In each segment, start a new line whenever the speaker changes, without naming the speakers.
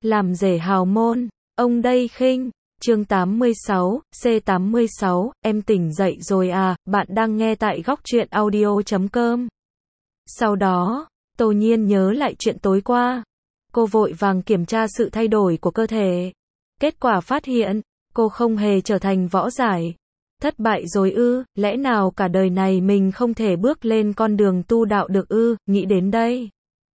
làm rể hào môn, ông đây khinh. Chương 86, C86, em tỉnh dậy rồi à, bạn đang nghe tại góc truyện audio.com. Sau đó, Tô Nhiên nhớ lại chuyện tối qua. Cô vội vàng kiểm tra sự thay đổi của cơ thể. Kết quả phát hiện, cô không hề trở thành võ giải. Thất bại rồi ư, lẽ nào cả đời này mình không thể bước lên con đường tu đạo được ư, nghĩ đến đây.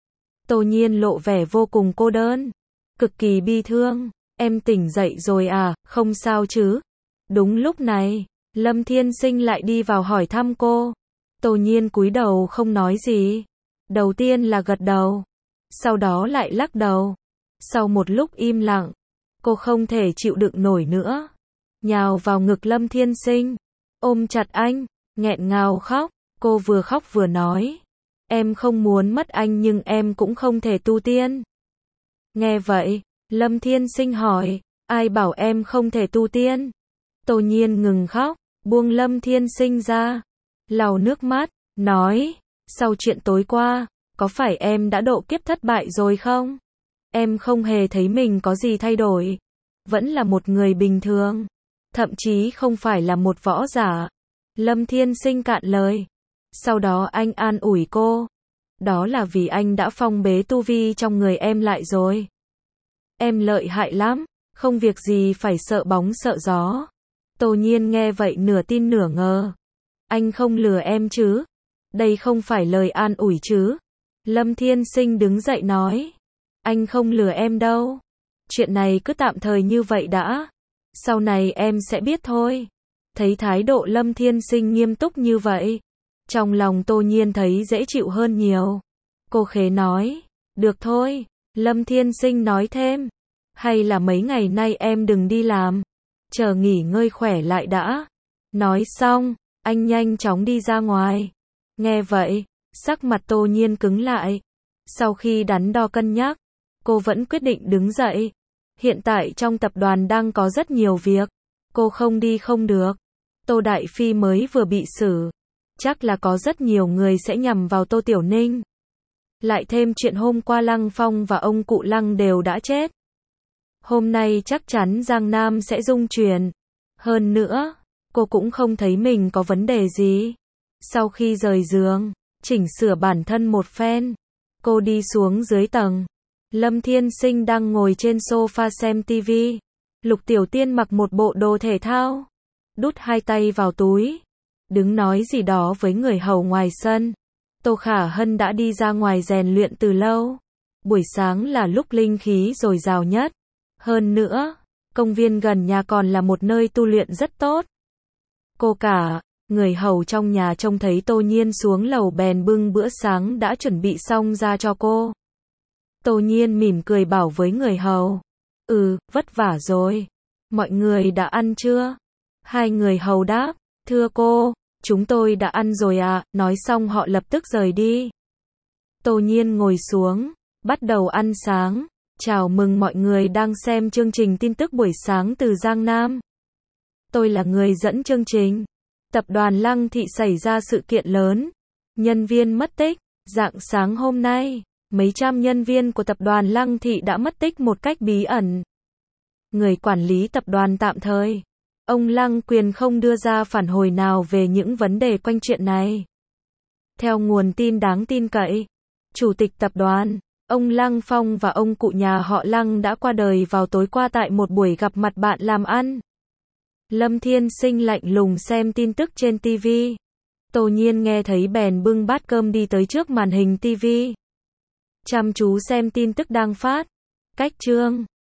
Tô Nhiên lộ vẻ vô cùng cô đơn, cực kỳ bi thương. Em tỉnh dậy rồi à, không sao chứ? Đúng lúc này, Lâm Thiên Sinh lại đi vào hỏi thăm cô. Tô Nhiên cúi đầu không nói gì. Đầu tiên là gật đầu, sau đó lại lắc đầu. Sau một lúc im lặng, cô không thể chịu đựng nổi nữa, nhào vào ngực Lâm Thiên Sinh, ôm chặt anh, nghẹn ngào khóc. Cô vừa khóc vừa nói, em không muốn mất anh nhưng em cũng không thể tu tiên. Nghe vậy, Lâm Thiên Sinh hỏi, ai bảo em không thể tu tiên? Tô Nhiên ngừng khóc, buông Lâm Thiên Sinh ra, lau nước mắt, nói, sau chuyện tối qua, có phải em đã độ kiếp thất bại rồi không? Em không hề thấy mình có gì thay đổi, vẫn là một người bình thường, thậm chí không phải là một võ giả. Lâm Thiên Sinh cạn lời. Sau đó anh an ủi cô, đó là vì anh đã phong bế tu vi trong người em lại rồi. Em lợi hại lắm, không việc gì phải sợ bóng sợ gió. Tô Nhiên nghe vậy nửa tin nửa ngờ. Anh không lừa em chứ? Đây không phải lời an ủi chứ? Lâm Thiên Sinh đứng dậy nói, anh không lừa em đâu. Chuyện này cứ tạm thời như vậy đã. Sau này em sẽ biết thôi. Thấy thái độ Lâm Thiên Sinh nghiêm túc như vậy, trong lòng Tô Nhiên thấy dễ chịu hơn nhiều. Cô khế nói, được thôi. Lâm Thiên Sinh nói thêm, hay là mấy ngày nay em đừng đi làm, chờ nghỉ ngơi khỏe lại đã. Nói xong, anh nhanh chóng đi ra ngoài. Nghe vậy, sắc mặt Tô Nhiên cứng lại. Sau khi đắn đo cân nhắc, cô vẫn quyết định đứng dậy. Hiện tại trong tập đoàn đang có rất nhiều việc, cô không đi không được. Tô Đại Phi mới vừa bị xử, chắc là có rất nhiều người sẽ nhằm vào Tô Tiểu Ninh. Lại thêm chuyện hôm qua Lăng Phong và ông cụ Lăng đều đã chết. Hôm nay chắc chắn Giang Nam sẽ rung chuyển. Hơn nữa, cô cũng không thấy mình có vấn đề gì. Sau khi rời giường, chỉnh sửa bản thân một phen, cô đi xuống dưới tầng. Lâm Thiên Sinh đang ngồi trên sofa xem TV. Lục Tiểu Tiên mặc một bộ đồ thể thao, đút hai tay vào túi, đứng nói gì đó với người hầu ngoài sân. Tô Khả Hân đã đi ra ngoài rèn luyện từ lâu. Buổi sáng là lúc linh khí dồi dào nhất. Hơn nữa, công viên gần nhà còn là một nơi tu luyện rất tốt. Cô cả, người hầu trong nhà trông thấy Tô Nhiên xuống lầu bèn bưng bữa sáng đã chuẩn bị xong ra cho cô. Tô Nhiên mỉm cười bảo với người hầu, vất vả rồi. Mọi người đã ăn chưa? Hai người hầu đáp, thưa cô, chúng tôi đã ăn rồi ạ. Nói xong họ lập tức rời đi. Tô Nhiên ngồi xuống, bắt đầu ăn sáng. Chào mừng mọi người đang xem chương trình tin tức buổi sáng từ Giang Nam. Tôi là người dẫn chương trình. Tập đoàn Lăng Thị xảy ra sự kiện lớn. Nhân viên mất tích. Rạng sáng hôm nay, mấy trăm nhân viên của tập đoàn Lăng Thị đã mất tích một cách bí ẩn. Người quản lý tập đoàn tạm thời, ông Lăng Quyền không đưa ra phản hồi nào về những vấn đề quanh chuyện này. Theo nguồn tin đáng tin cậy, chủ tịch tập đoàn, ông Lăng Phong và ông cụ nhà họ Lăng đã qua đời vào tối qua tại một buổi gặp mặt bạn làm ăn. Lâm Thiên Sinh lạnh lùng xem tin tức trên TV. Tô Nhiên nghe thấy bèn bưng bát cơm đi tới trước màn hình TV. Chăm chú xem tin tức đang phát. Cách chương